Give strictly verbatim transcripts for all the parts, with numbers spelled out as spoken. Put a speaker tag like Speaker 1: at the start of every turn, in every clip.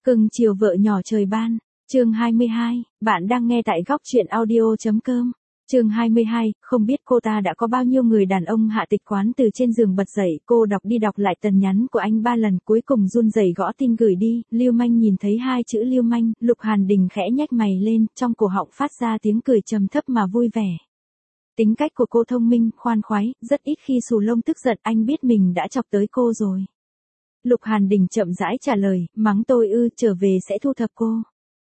Speaker 1: Cưng chiều vợ nhỏ trời ban, chương hai mươi hai, bạn đang nghe tại góc truyện audio.com. Chương hai mươi hai, không biết cô ta đã có bao nhiêu người đàn ông. Hạ Tịch Quán từ trên giường bật dậy, cô đọc đi đọc lại tần nhắn của anh ba lần, cuối cùng run rẩy gõ tin gửi đi. Lưu manh. Nhìn thấy hai chữ lưu manh, Lục Hàn Đình khẽ nhếch mày lên, trong cổ họng phát ra tiếng cười trầm thấp mà vui vẻ. Tính cách của cô thông minh, khoan khoái, rất ít khi xù lông tức giận, anh biết mình đã chọc tới cô rồi. Lục Hàn Đình chậm rãi trả lời, mắng tôi ư, trở về sẽ thu thập cô.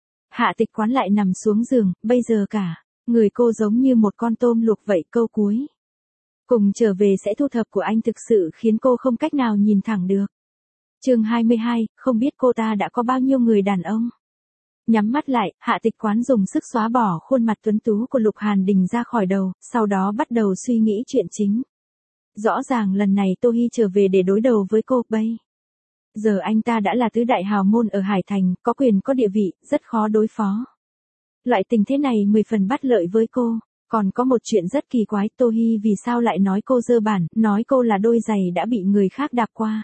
Speaker 1: Hạ Tịch Quán lại nằm xuống giường, bây giờ cả người cô giống như một con tôm luộc vậy. Câu cuối cùng trở về sẽ thu thập của anh thực sự khiến cô không cách nào nhìn thẳng được. Chương hai mươi hai, không biết cô ta đã có bao nhiêu người đàn ông. Nhắm mắt lại, Hạ Tịch Quán dùng sức xóa bỏ khuôn mặt tuấn tú của Lục Hàn Đình ra khỏi đầu, sau đó bắt đầu suy nghĩ chuyện chính. Rõ ràng lần này Tô Hi trở về để đối đầu với cô, bây giờ anh ta đã là tứ đại hào môn ở Hải Thành, có quyền có địa vị, rất khó đối phó. Loại tình thế này mười phần bất lợi với cô. Còn có một chuyện rất kỳ quái, Tô Hi vì sao lại nói cô dơ bản, nói cô là đôi giày đã bị người khác đạp qua.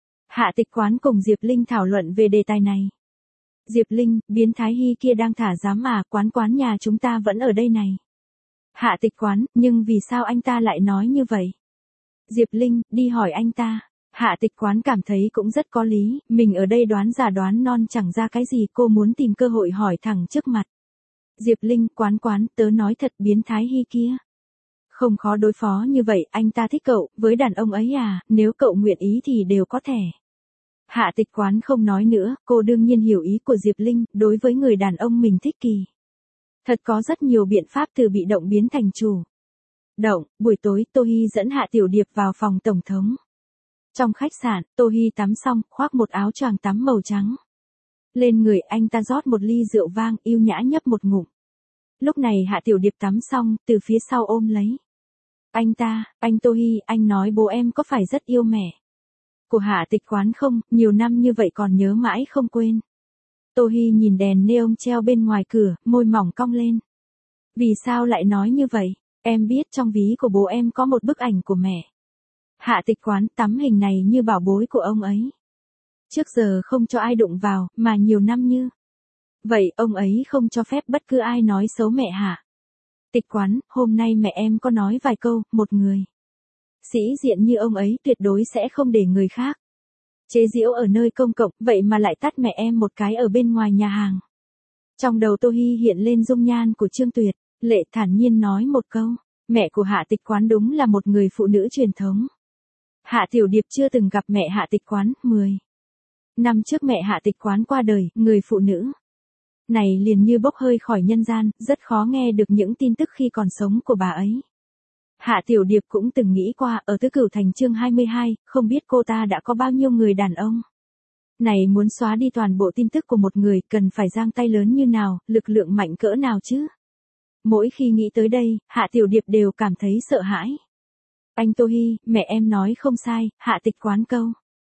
Speaker 1: Hạ Tịch Quán cùng Diệp Linh thảo luận về đề tài này. Diệp Linh, biến thái Hi kia đang thả giám à, Quán Quán nhà chúng ta vẫn ở đây này. Hạ Tịch Quán, nhưng vì sao anh ta lại nói như vậy? Diệp Linh, đi hỏi anh ta. Hạ Tịch Quán cảm thấy cũng rất có lý, mình ở đây đoán già đoán non chẳng ra cái gì, cô muốn tìm cơ hội hỏi thẳng trước mặt. Diệp Linh, Quán Quán, tớ nói thật, biến thái Hi kia không khó đối phó như vậy, anh ta thích cậu, với đàn ông ấy à, nếu cậu nguyện ý thì đều có thể. Hạ Tịch Quán không nói nữa, cô đương nhiên hiểu ý của Diệp Linh, đối với người đàn ông mình thích kỳ. Thật có rất nhiều biện pháp từ bị động biến thành chủ động. Buổi tối, Tô Hi dẫn Hạ Tiểu Điệp vào phòng tổng thống. Trong khách sạn, Tô Hi tắm xong, khoác một áo choàng tắm màu trắng lên người, anh ta rót một ly rượu vang, yêu nhã nhấp một ngụm. Lúc này Hạ Tiểu Điệp tắm xong, từ phía sau ôm lấy anh ta, anh Tô Hi, anh nói bố em có phải rất yêu mẹ của Hạ Tịch Quán không, nhiều năm như vậy còn nhớ mãi không quên. Tô Hi nhìn đèn neon treo bên ngoài cửa, môi mỏng cong lên. Vì sao lại nói như vậy? Em biết trong ví của bố em có một bức ảnh của mẹ. Hạ Tịch Quán, tấm hình này như bảo bối của ông ấy. Trước giờ không cho ai đụng vào, mà nhiều năm như vậy, ông ấy không cho phép bất cứ ai nói xấu mẹ Hạ Tịch Quán. Hôm nay mẹ em có nói vài câu, một người sĩ diện như ông ấy tuyệt đối sẽ không để người khác chế giễu ở nơi công cộng, vậy mà lại tát mẹ em một cái ở bên ngoài nhà hàng. Trong đầu Tô Hi hiện lên dung nhan của Trương Tuyệt, lệ thản nhiên nói một câu, mẹ của Hạ Tịch Quán đúng là một người phụ nữ truyền thống. Hạ Tiểu Điệp chưa từng gặp mẹ Hạ Tịch Quán, mười năm trước mẹ Hạ Tịch Quán qua đời, người phụ nữ này liền như bốc hơi khỏi nhân gian, rất khó nghe được những tin tức khi còn sống của bà ấy. Hạ Tiểu Điệp cũng từng nghĩ qua, ở Tứ Cửu Thành chương hai mươi hai, không biết cô ta đã có bao nhiêu người đàn ông. Này muốn xóa đi toàn bộ tin tức của một người, cần phải giang tay lớn như nào, lực lượng mạnh cỡ nào chứ? Mỗi khi nghĩ tới đây, Hạ Tiểu Điệp đều cảm thấy sợ hãi. Anh Tô Hi, mẹ em nói không sai, Hạ Tịch Quán câu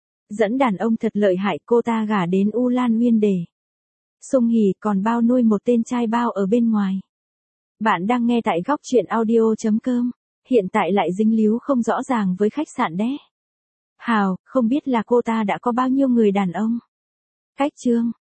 Speaker 1: dẫn đàn ông thật lợi hại, cô ta gả đến U Lan Uyên để sung hỉ, còn bao nuôi một tên trai bao ở bên ngoài. Bạn đang nghe tại góc truyện audio.com. Hiện tại lại dính líu không rõ ràng với khách sạn đé. Hào, không biết là cô ta đã có bao nhiêu người đàn ông. Cách chương